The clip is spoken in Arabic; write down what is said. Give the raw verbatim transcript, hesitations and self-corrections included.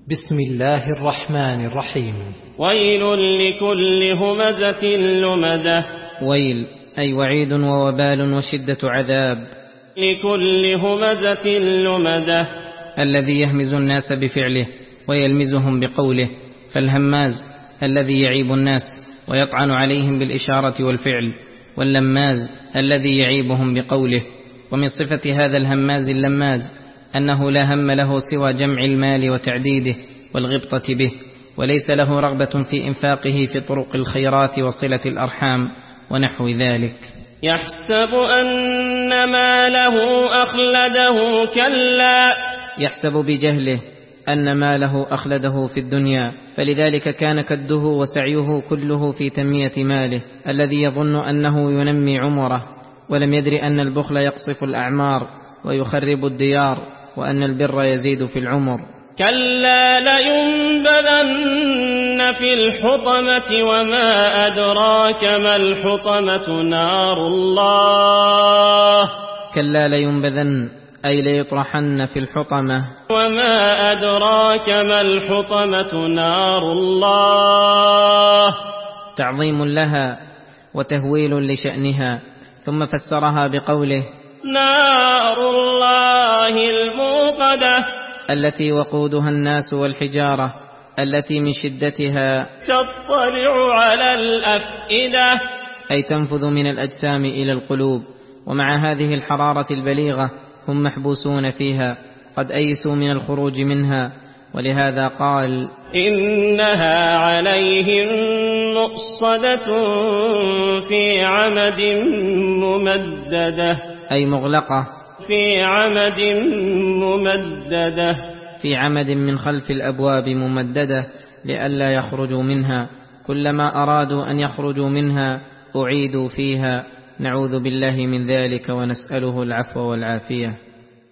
بسم الله الرحمن الرحيم. ويل لكل همزة لمزة. ويل أي وعيد ووبال وشدة عذاب. لكل همزة لمزة الذي يهمز الناس بفعله ويلمزهم بقوله، فالهماز الذي يعيب الناس ويطعن عليهم بالإشارة والفعل، واللماز الذي يعيبهم بقوله. ومن صفة هذا الهماز اللماز أنه لا هم له سوى جمع المال وتعديده والغبطة به، وليس له رغبة في إنفاقه في طرق الخيرات وصلة الأرحام ونحو ذلك. يحسب أن ماله أخلده كلا. يحسب بجهله أن ماله أخلده في الدنيا، فلذلك كان كده وسعيه كله في تنمية ماله الذي يظن أنه ينمي عمره، ولم يدر أن البخل يقصف الأعمار ويخرب الديار، وأن البر يزيد في العمر. كلا لينبذن في الحطمة وما أدراك ما الحطمة نار الله. كلا لينبذن أي ليطرحن في الحطمة. وما أدراك ما الحطمة نار الله. تعظيم لها وتهويل لشأنها، ثم فسرها بقوله نار الله الموقدة، التي وقودها الناس والحجارة، التي من شدتها تطلع على الأفئدة، أي تنفذ من الأجسام إلى القلوب. ومع هذه الحرارة البليغة هم محبوسون فيها قد أيسوا من الخروج منها، ولهذا قال إنها عليهم مؤصدة في عمد ممددة، أي مغلقة في عمد ممددة، في عمد من خلف الأبواب ممددة لئلا يخرجوا منها، كلما أرادوا أن يخرجوا منها أعيدوا فيها، نعوذ بالله من ذلك ونسأله العفو والعافية.